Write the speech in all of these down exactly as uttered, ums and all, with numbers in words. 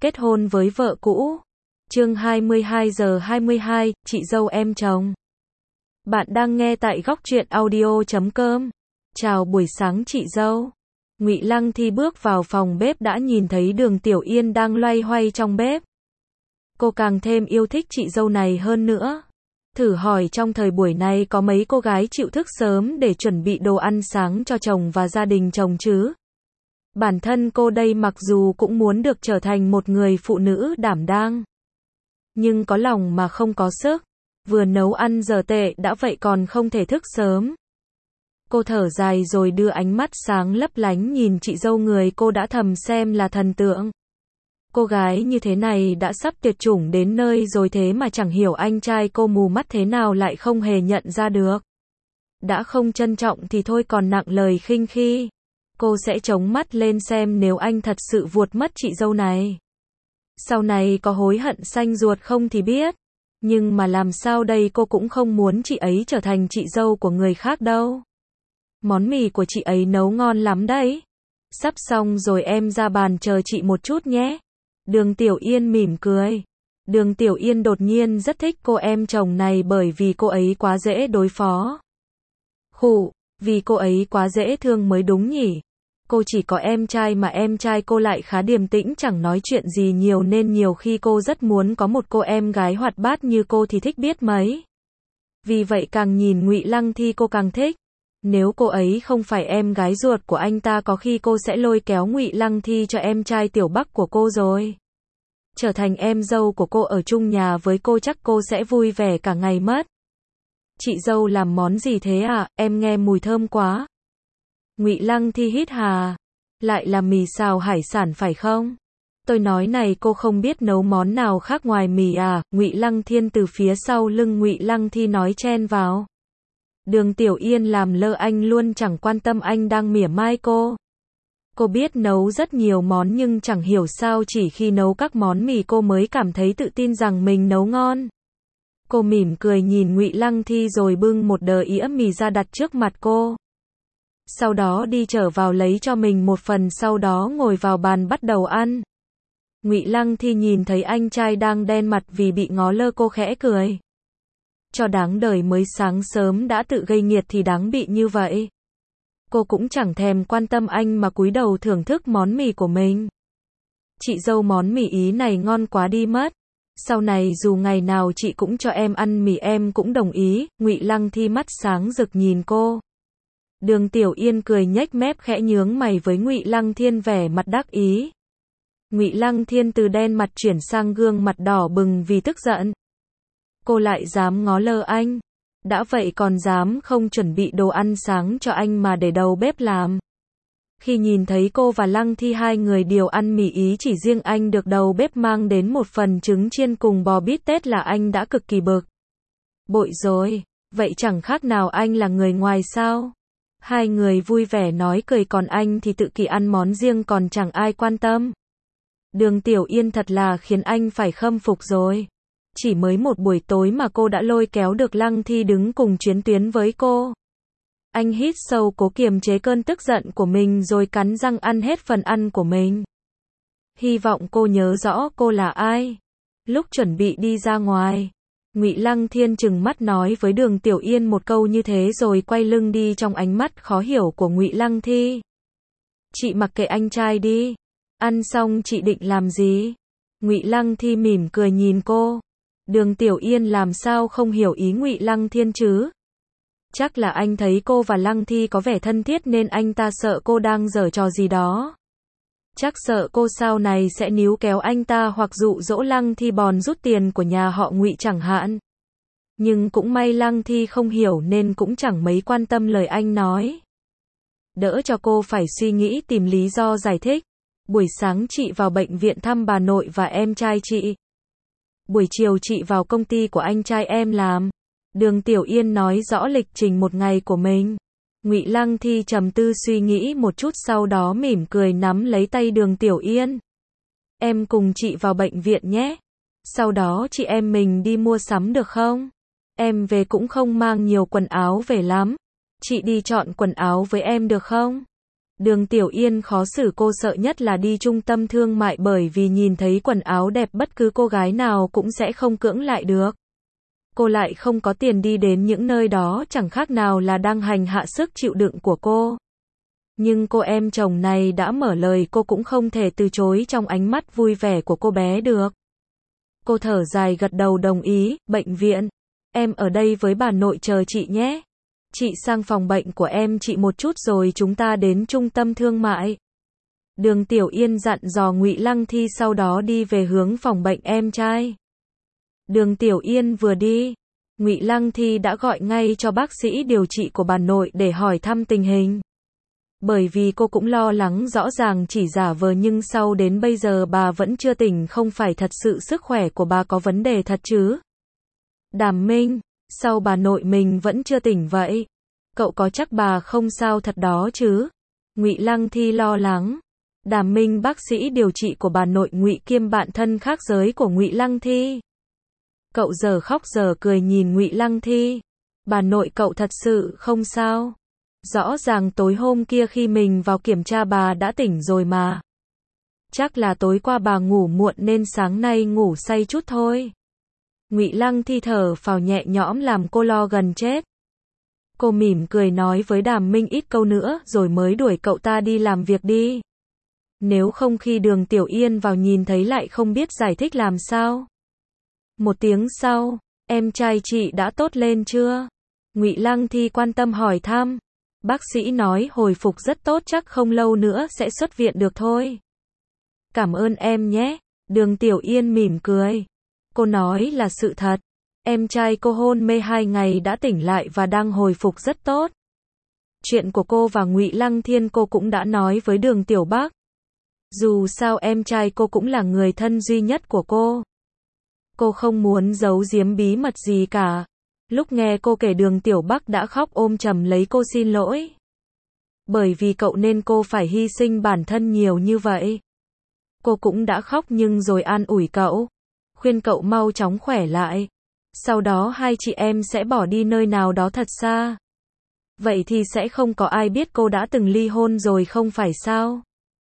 kết hôn với vợ cũ. Chương hai mươi hai giờ hai mươi hai, chị dâu em chồng. Bạn đang nghe tại góc truyện audio chấm com. Chào buổi sáng chị dâu. Ngụy Lăng Thi bước vào phòng bếp đã nhìn thấy Đường Tiểu Yên đang loay hoay trong bếp. Cô càng thêm yêu thích chị dâu này hơn nữa. Thử hỏi trong thời buổi này có mấy cô gái chịu thức sớm để chuẩn bị đồ ăn sáng cho chồng và gia đình chồng chứ? Bản thân cô đây mặc dù cũng muốn được trở thành một người phụ nữ đảm đang, nhưng có lòng mà không có sức. Vừa nấu ăn giờ tệ đã vậy còn không thể thức sớm. Cô thở dài rồi đưa ánh mắt sáng lấp lánh nhìn chị dâu người cô đã thầm xem là thần tượng. Cô gái như thế này đã sắp tuyệt chủng đến nơi rồi thế mà chẳng hiểu anh trai cô mù mắt thế nào lại không hề nhận ra được. Đã không trân trọng thì thôi còn nặng lời khinh khi. Cô sẽ chống mắt lên xem nếu anh thật sự vuột mất chị dâu này. Sau này có hối hận xanh ruột không thì biết. Nhưng mà làm sao đây, cô cũng không muốn chị ấy trở thành chị dâu của người khác đâu. Món mì của chị ấy nấu ngon lắm đấy. Sắp xong rồi em ra bàn chờ chị một chút nhé. Đường Tiểu Yên mỉm cười. Đường Tiểu Yên đột nhiên rất thích cô em chồng này bởi vì cô ấy quá dễ đối phó. Khụ, vì cô ấy quá dễ thương mới đúng nhỉ. Cô chỉ có em trai mà em trai cô lại khá điềm tĩnh chẳng nói chuyện gì nhiều nên nhiều khi cô rất muốn có một cô em gái hoạt bát như cô thì thích biết mấy. Vì vậy càng nhìn Ngụy Lăng Thi cô càng thích. Nếu cô ấy không phải em gái ruột của anh ta có khi cô sẽ lôi kéo Ngụy Lăng Thi cho em trai Tiểu Bắc của cô rồi. Trở thành em dâu của cô ở chung nhà với cô chắc cô sẽ vui vẻ cả ngày mất. Chị dâu làm món gì thế à, em nghe mùi thơm quá. Ngụy Lăng Thi hít hà. Lại là mì xào hải sản phải không? Tôi nói này, cô không biết nấu món nào khác ngoài mì à? Ngụy Lăng Thiên từ phía sau lưng Ngụy Lăng Thi nói chen vào. Đường Tiểu Yên làm lơ anh luôn chẳng quan tâm anh đang mỉa mai cô. Cô biết nấu rất nhiều món nhưng chẳng hiểu sao chỉ khi nấu các món mì cô mới cảm thấy tự tin rằng mình nấu ngon. Cô mỉm cười nhìn Ngụy Lăng Thi rồi bưng một đờ ĩa mì ra đặt trước mặt cô. Sau đó đi trở vào lấy cho mình một phần, sau đó ngồi vào bàn bắt đầu ăn. Ngụy Lăng Thi nhìn thấy anh trai đang đen mặt vì bị ngó lơ cô khẽ cười. Cho đáng đời mới sáng sớm đã tự gây nghiệt thì đáng bị như vậy. Cô cũng chẳng thèm quan tâm anh mà cúi đầu thưởng thức món mì của mình. Chị dâu món mì Ý này ngon quá đi mất. Sau này dù ngày nào chị cũng cho em ăn mì em cũng đồng ý. Ngụy Lăng Thi mắt sáng rực nhìn cô. Đường Tiểu Yên cười nhếch mép khẽ nhướng mày với Ngụy Lăng Thiên vẻ mặt đắc ý. Ngụy Lăng Thiên từ đen mặt chuyển sang gương mặt đỏ bừng vì tức giận. Cô lại dám ngó lơ anh. Đã vậy còn dám không chuẩn bị đồ ăn sáng cho anh mà để đầu bếp làm. Khi nhìn thấy cô và Lăng Thi hai người đều ăn mì Ý, chỉ riêng anh được đầu bếp mang đến một phần trứng chiên cùng bò bít tết là anh đã cực kỳ bực. Bội rồi, vậy chẳng khác nào anh là người ngoài sao? Hai người vui vẻ nói cười còn anh thì tự kỷ ăn món riêng còn chẳng ai quan tâm. Đường Tiểu Yên thật là khiến anh phải khâm phục rồi. Chỉ mới một buổi tối mà cô đã lôi kéo được Lăng Thi đứng cùng chuyến tuyến với cô. Anh hít sâu cố kiềm chế cơn tức giận của mình rồi cắn răng ăn hết phần ăn của mình. Hy vọng cô nhớ rõ cô là ai. Lúc chuẩn bị đi ra ngoài, Ngụy Lăng Thiên trừng mắt nói với Đường Tiểu Yên một câu như thế rồi quay lưng đi trong ánh mắt khó hiểu của Ngụy Lăng Thi. Chị mặc kệ anh trai đi. Ăn xong chị định làm gì? Ngụy Lăng Thi mỉm cười nhìn cô. Đường Tiểu Yên làm sao không hiểu ý Ngụy Lăng Thiên chứ? Chắc là anh thấy cô và Lăng Thi có vẻ thân thiết nên anh ta sợ cô đang giở trò gì đó. Chắc sợ cô sau này sẽ níu kéo anh ta hoặc dụ dỗ Lăng Thi bòn rút tiền của nhà họ Ngụy chẳng hạn. Nhưng cũng may Lăng Thi không hiểu nên cũng chẳng mấy quan tâm lời anh nói. Đỡ cho cô phải suy nghĩ tìm lý do giải thích. Buổi sáng chị vào bệnh viện thăm bà nội và em trai chị. Buổi chiều chị vào công ty của anh trai em làm. Đường Tiểu Yên nói rõ lịch trình một ngày của mình. Ngụy Lăng Thi trầm tư suy nghĩ một chút sau đó mỉm cười nắm lấy tay Đường Tiểu Yên. Em cùng chị vào bệnh viện nhé. Sau đó chị em mình đi mua sắm được không? Em về cũng không mang nhiều quần áo về lắm. Chị đi chọn quần áo với em được không? Đường Tiểu Yên khó xử cô sợ nhất là đi trung tâm thương mại bởi vì nhìn thấy quần áo đẹp bất cứ cô gái nào cũng sẽ không cưỡng lại được. Cô lại không có tiền đi đến những nơi đó chẳng khác nào là đang hành hạ sức chịu đựng của cô. Nhưng cô em chồng này đã mở lời cô cũng không thể từ chối trong ánh mắt vui vẻ của cô bé được. Cô thở dài gật đầu đồng ý, bệnh viện. Em ở đây với bà nội chờ chị nhé. Chị sang phòng bệnh của em chị một chút rồi chúng ta đến trung tâm thương mại. Đường Tiểu Yên dặn dò Ngụy Lăng Thi sau đó đi về hướng phòng bệnh em trai. Đường Tiểu Yên vừa đi, Ngụy Lăng Thi đã gọi ngay cho bác sĩ điều trị của bà nội để hỏi thăm tình hình. Bởi vì cô cũng lo lắng rõ ràng chỉ giả vờ nhưng sau đến bây giờ bà vẫn chưa tỉnh không phải thật sự sức khỏe của bà có vấn đề thật chứ. Đàm Minh, sao bà nội mình vẫn chưa tỉnh vậy? Cậu có chắc bà không sao thật đó chứ? Ngụy Lăng Thi lo lắng. Đàm Minh bác sĩ điều trị của bà nội Ngụy kiêm bạn thân khác giới của Ngụy Lăng Thi. Cậu giờ khóc giờ cười nhìn Ngụy Lăng Thi. Bà nội cậu thật sự không sao. Rõ ràng tối hôm kia khi mình vào kiểm tra bà đã tỉnh rồi mà. Chắc là tối qua bà ngủ muộn nên sáng nay ngủ say chút thôi. Ngụy Lăng Thi thở phào nhẹ nhõm làm cô lo gần chết. Cô mỉm cười nói với Đàm Minh ít câu nữa rồi mới đuổi cậu ta đi làm việc đi. Nếu không khi Đường Tiểu Yên vào nhìn thấy lại không biết giải thích làm sao. Một tiếng sau, em trai chị đã tốt lên chưa? Ngụy Lăng Thi quan tâm hỏi thăm. Bác sĩ nói hồi phục rất tốt chắc không lâu nữa sẽ xuất viện được thôi. Cảm ơn em nhé. Đường Tiểu Yên mỉm cười. Cô nói là sự thật. Em trai cô hôn mê hai ngày đã tỉnh lại và đang hồi phục rất tốt. Chuyện của cô và Ngụy Lăng Thiên cô cũng đã nói với Đường Tiểu Bắc. Dù sao em trai cô cũng là người thân duy nhất của cô. Cô không muốn giấu giếm bí mật gì cả. Lúc nghe cô kể Đường Tiểu Bắc đã khóc ôm chầm lấy cô xin lỗi. Bởi vì cậu nên cô phải hy sinh bản thân nhiều như vậy. Cô cũng đã khóc nhưng rồi an ủi cậu. Khuyên cậu mau chóng khỏe lại. Sau đó hai chị em sẽ bỏ đi nơi nào đó thật xa. Vậy thì sẽ không có ai biết cô đã từng ly hôn rồi không phải sao?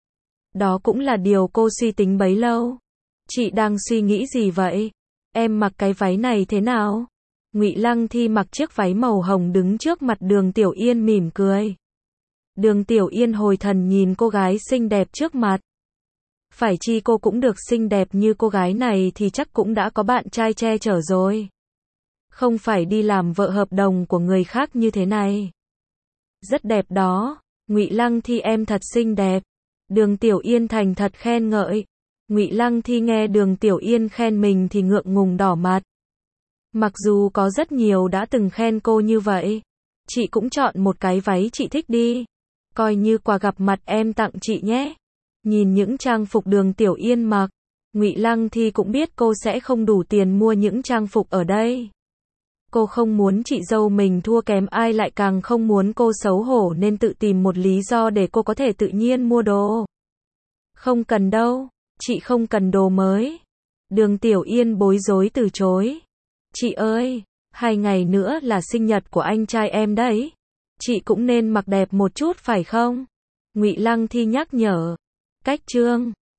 Đó cũng là điều cô suy tính bấy lâu. Chị đang suy nghĩ gì vậy? Em mặc cái váy này thế nào? Ngụy Lăng Thi mặc chiếc váy màu hồng đứng trước mặt Đường Tiểu Yên mỉm cười. Đường Tiểu Yên hồi thần nhìn cô gái xinh đẹp trước mặt. Phải chi cô cũng được xinh đẹp như cô gái này thì chắc cũng đã có bạn trai che chở rồi. Không phải đi làm vợ hợp đồng của người khác như thế này. Rất đẹp đó. Ngụy Lăng Thi em thật xinh đẹp. Đường Tiểu Yên thành thật khen ngợi. Ngụy Lăng Thi nghe Đường Tiểu Yên khen mình thì ngượng ngùng đỏ mặt. Mặc dù có rất nhiều đã từng khen cô như vậy, chị cũng chọn một cái váy chị thích đi. Coi như quà gặp mặt em tặng chị nhé. Nhìn những trang phục Đường Tiểu Yên mặc, Ngụy Lăng Thi cũng biết cô sẽ không đủ tiền mua những trang phục ở đây. Cô không muốn chị dâu mình thua kém ai lại càng không muốn cô xấu hổ nên tự tìm một lý do để cô có thể tự nhiên mua đồ. Không cần đâu, chị không cần đồ mới. Đường Tiểu Yên bối rối từ chối. Chị ơi, hai ngày nữa là sinh nhật của anh trai em đấy. Chị cũng nên mặc đẹp một chút phải không? Ngụy Lăng Thi nhắc nhở. Cách chương